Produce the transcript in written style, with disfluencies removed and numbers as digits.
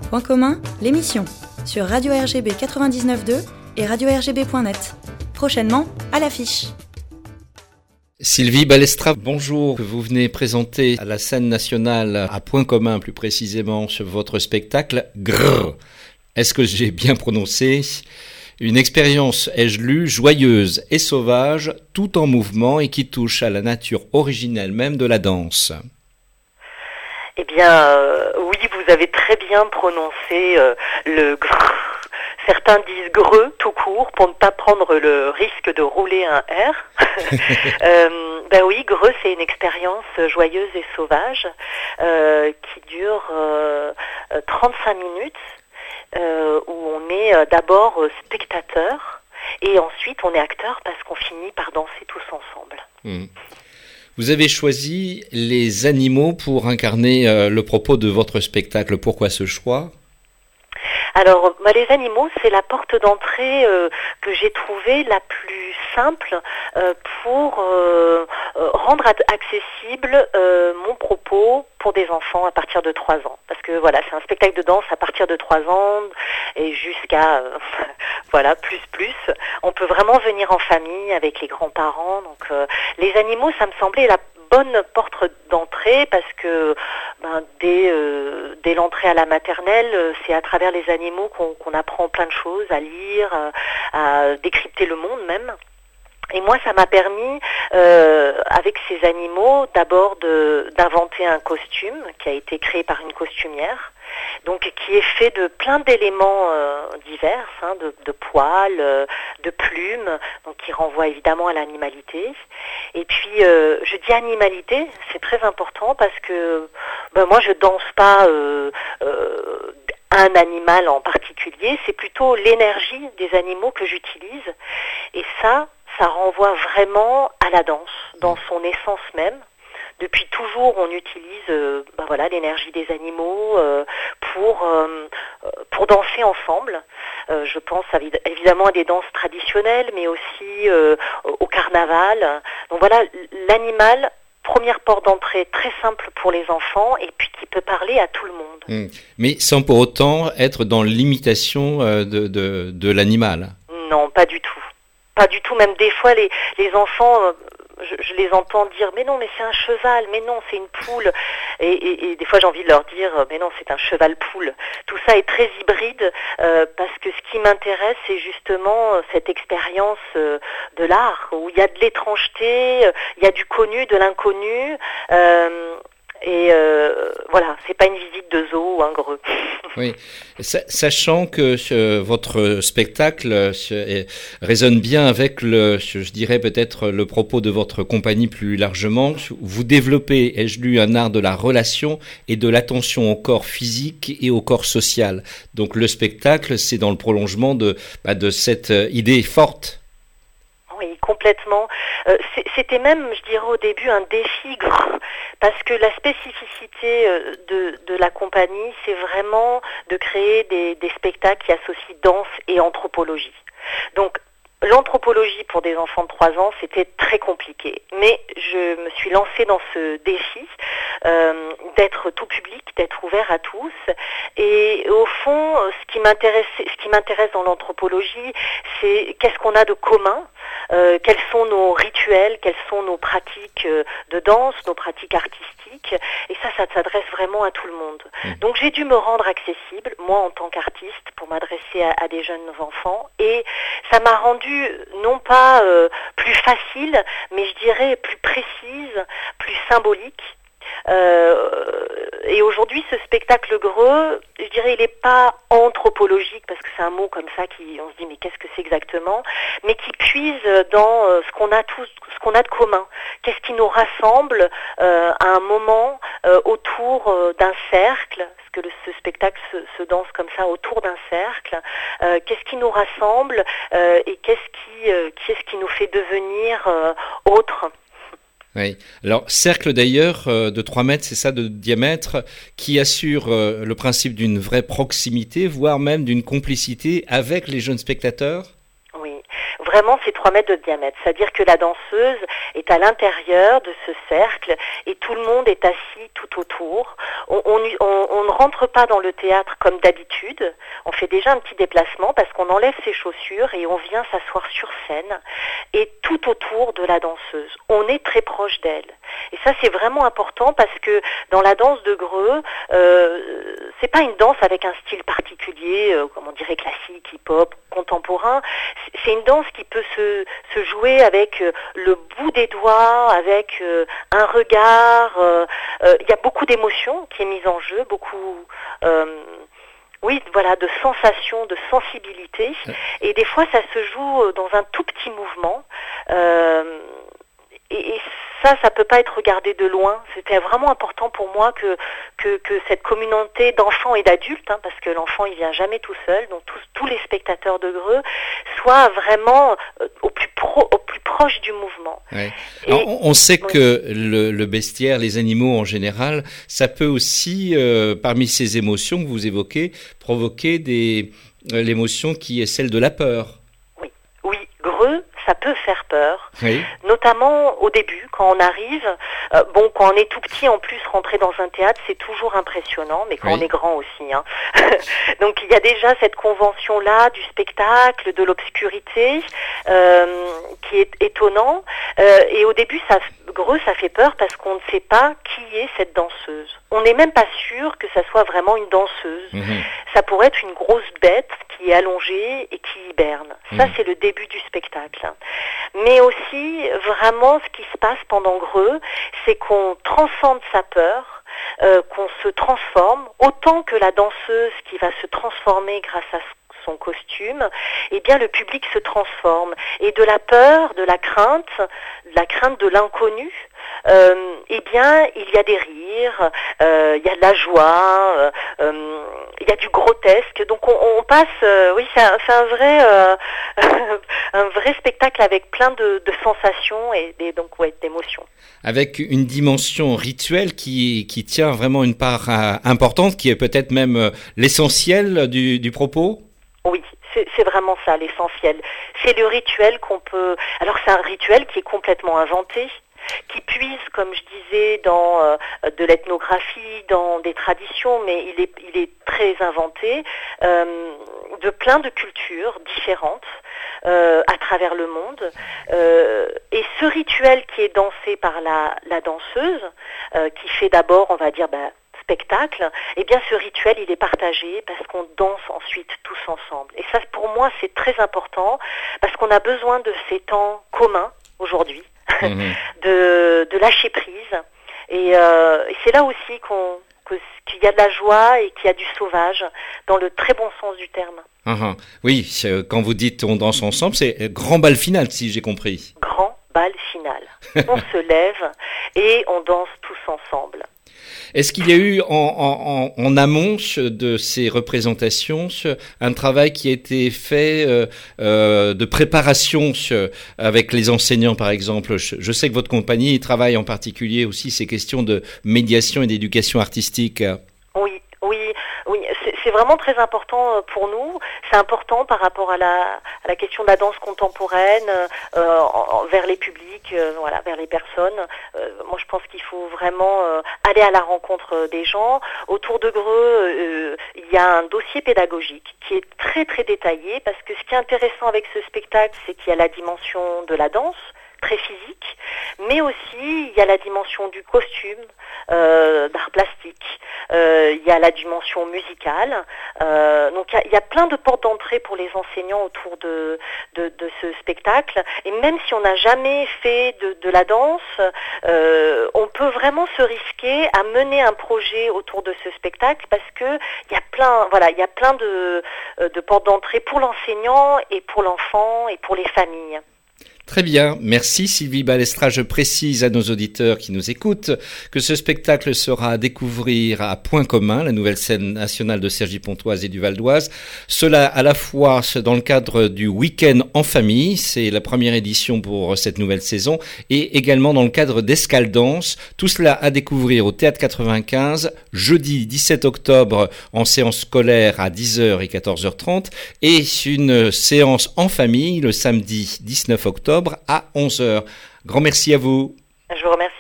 Point commun, l'émission, sur Radio RGB 99.2 et radio-rgb.net. Prochainement, à l'affiche. Sylvie Balestra, bonjour. Vous venez présenter à la scène nationale, à Point commun plus précisément, sur votre spectacle Grrr. Est-ce que j'ai bien prononcé ? Une expérience, ai-je lu, joyeuse et sauvage, tout en mouvement et qui touche à la nature originelle même de la danse. Eh bien, oui, vous avez très bien prononcé le grrr. Certains disent greux tout court pour ne pas prendre le risque de rouler un R. Ben oui, greux, c'est une expérience joyeuse et sauvage qui dure 35 minutes où on est d'abord spectateur et ensuite on est acteur parce qu'on finit par danser tous ensemble. Vous avez choisi les animaux pour incarner le propos de votre spectacle. Pourquoi ce choix ? Alors, les animaux, c'est la porte d'entrée que j'ai trouvée la plus simple pour rendre accessible mon propos pour des enfants à partir de 3 ans. Parce que voilà, c'est un spectacle de danse à partir de 3 ans et jusqu'à plus. On peut vraiment venir en famille avec les grands-parents. Donc, les animaux, ça me semblait la bonne porte d'entrée parce que dès l'entrée à la maternelle, c'est à travers les animaux qu'on apprend plein de choses, à lire, à décrypter le monde même. Et moi, ça m'a permis, avec ces animaux, d'abord d'inventer un costume qui a été créé par une costumière, donc qui est fait de plein d'éléments divers, de poils, de plumes, donc qui renvoient évidemment à l'animalité. Et puis, je dis animalité, c'est très important parce que moi, je danse pas un animal en particulier, c'est plutôt l'énergie des animaux que j'utilise. Et ça renvoie vraiment à la danse, dans son essence même. Depuis toujours, on utilise l'énergie des animaux pour danser ensemble. Je pense évidemment à des danses traditionnelles, mais aussi au carnaval. Donc voilà, l'animal, première porte d'entrée très simple pour les enfants et puis qui peut parler à tout le monde. Mais sans pour autant être dans l'imitation de l'animal. Non, pas du tout. Pas du tout, même des fois les enfants, je les entends dire « mais non, mais c'est un cheval, mais non, c'est une poule ». Et des fois j'ai envie de leur dire « mais non, c'est un cheval-poule ». Tout ça est très hybride parce que ce qui m'intéresse, c'est justement cette expérience de l'art où il y a de l'étrangeté, il y a du connu, de l'inconnu. C'est pas une visite de zoo ou un greux. Oui, sachant que votre spectacle résonne bien avec je dirais peut-être le propos de votre compagnie plus largement. Vous développez, ai-je lu, un art de la relation et de l'attention au corps physique et au corps social. Donc le spectacle, c'est dans le prolongement de cette idée forte. Oui, complètement. C'était même, je dirais au début, un défi, parce que la spécificité de la compagnie, c'est vraiment de créer des spectacles qui associent danse et anthropologie. Donc, l'anthropologie pour des enfants de 3 ans, c'était très compliqué. Mais je me suis lancée dans ce défi d'être tout public, d'être ouvert à tous. Et au fond, ce qui m'intéresse dans l'anthropologie, c'est qu'est-ce qu'on a de commun, quels sont nos rituels, quelles sont nos pratiques de danse, nos pratiques artistiques. Et ça s'adresse vraiment à tout le monde. Donc j'ai dû me rendre accessible, moi en tant qu'artiste, pour m'adresser à des jeunes enfants. Et ça m'a rendu non pas plus facile, mais je dirais plus précise, plus symbolique. Et aujourd'hui, ce spectacle greux, je dirais, il n'est pas anthropologique, parce que c'est un mot comme ça on se dit, mais qu'est-ce que c'est exactement, mais qui puise dans ce qu'on a de commun. Qu'est-ce qui nous rassemble à un moment autour d'un cercle, parce que ce spectacle se danse comme ça, autour d'un cercle. Qu'est-ce qui nous rassemble et qu'est-ce qui nous fait devenir autres. Oui. Alors, cercle d'ailleurs de 3 mètres, c'est ça, de diamètre, qui assure le principe d'une vraie proximité, voire même d'une complicité avec les jeunes spectateurs. Oui, vraiment c'est 3 mètres de diamètre. C'est-à-dire que la danseuse est à l'intérieur de ce cercle et tout le monde est assis tout autour. On ne rentre pas dans le théâtre comme d'habitude. On fait déjà un petit déplacement parce qu'on enlève ses chaussures et on vient s'asseoir sur scène et tout autour de la danseuse. On est très proche d'elle. Et ça, c'est vraiment important parce que dans la danse de Greux, c'est pas une danse avec un style particulier, comme on dirait classique, hip-hop, contemporain. C'est une danse qui peut se jouer avec le bout des doigts, avec un regard. Il y a beaucoup d'émotions qui est mise en jeu, beaucoup... oui, voilà, de sensations, de sensibilité. Et des fois, ça se joue dans un tout petit mouvement. Et ça peut pas être regardé de loin. C'était vraiment important pour moi que cette communauté d'enfants et d'adultes, parce que l'enfant il vient jamais tout seul, donc tous les spectateurs de Greux soient vraiment au plus proche du mouvement. Ouais. On sait que le bestiaire, les animaux en général, ça peut aussi, parmi ces émotions que vous évoquez, provoquer l'émotion qui est celle de la peur. Oui, Greux, ça peut faire peur, oui. Notamment au début, quand on arrive. Quand on est tout petit, en plus, rentrer dans un théâtre, c'est toujours impressionnant, mais quand on est grand aussi. Donc il y a déjà cette convention-là du spectacle, de l'obscurité, qui est étonnant. Et au début, Greux, ça fait peur parce qu'on ne sait pas qui est cette danseuse. On n'est même pas sûr que ça soit vraiment une danseuse. Mmh. Ça pourrait être une grosse bête qui est allongée et qui hiberne. Ça, c'est le début du spectacle. Mais aussi, vraiment, ce qui se passe pendant Greux, c'est qu'on transcende sa peur, qu'on se transforme, autant que la danseuse qui va se transformer grâce à son costume, eh bien le public se transforme. Et de la peur, de la crainte de l'inconnu, eh bien il y a des rires, il y a de la joie, il y a du grotesque. Donc on passe, c'est un vrai spectacle avec plein de sensations et d'émotions. Avec une dimension rituelle qui tient vraiment une part importante, qui est peut-être même l'essentiel du propos. Oui, c'est vraiment ça, l'essentiel. C'est le rituel qu'on peut... Alors c'est un rituel qui est complètement inventé, qui puise, comme je disais, dans de l'ethnographie, dans des traditions, mais il est très inventé, de plein de cultures différentes à travers le monde. Et ce rituel qui est dansé par la danseuse, qui fait d'abord, on va dire... spectacle, eh bien ce rituel il est partagé parce qu'on danse ensuite tous ensemble. Et ça pour moi c'est très important parce qu'on a besoin de ces temps communs aujourd'hui, de lâcher prise. Et c'est là aussi qu'il y a de la joie et qu'il y a du sauvage dans le très bon sens du terme. Oui, quand vous dites on danse ensemble, c'est grand bal final si j'ai compris. Grand bal final. On se lève et on danse tous ensemble. Est-ce qu'il y a eu en amont de ces représentations un travail qui a été fait de préparation avec les enseignants par exemple? Je sais que votre compagnie travaille en particulier aussi ces questions de médiation et d'éducation artistique. Oui, c'est vraiment très important pour nous. C'est important par rapport à la question de la danse contemporaine vers les publics, vers les personnes. Moi, je pense qu'il faut vraiment aller à la rencontre des gens. Autour de Greux, il y a un dossier pédagogique qui est très très détaillé parce que ce qui est intéressant avec ce spectacle, c'est qu'il y a la dimension de la danse, très physique, mais aussi il y a la dimension du costume, d'art plastique, il y a la dimension musicale, donc il y a plein de portes d'entrée pour les enseignants autour de ce spectacle, et même si on n'a jamais fait de la danse, on peut vraiment se risquer à mener un projet autour de ce spectacle parce que il y a plein de portes d'entrée pour l'enseignant et pour l'enfant et pour les familles. Très bien, merci Sylvie Balestra. Je précise à nos auditeurs qui nous écoutent que ce spectacle sera à découvrir à Point Commun, la nouvelle scène nationale de Cergy-Pontoise et du Val d'Oise. Cela à la fois dans le cadre du week-end en famille, c'est la première édition pour cette nouvelle saison, et également dans le cadre d'Escaldance. Tout cela à découvrir au Théâtre 95, jeudi 17 octobre en séance scolaire à 10h et 14h30, et une séance en famille le samedi 19 octobre à 11h. Grand merci à vous. Je vous remercie.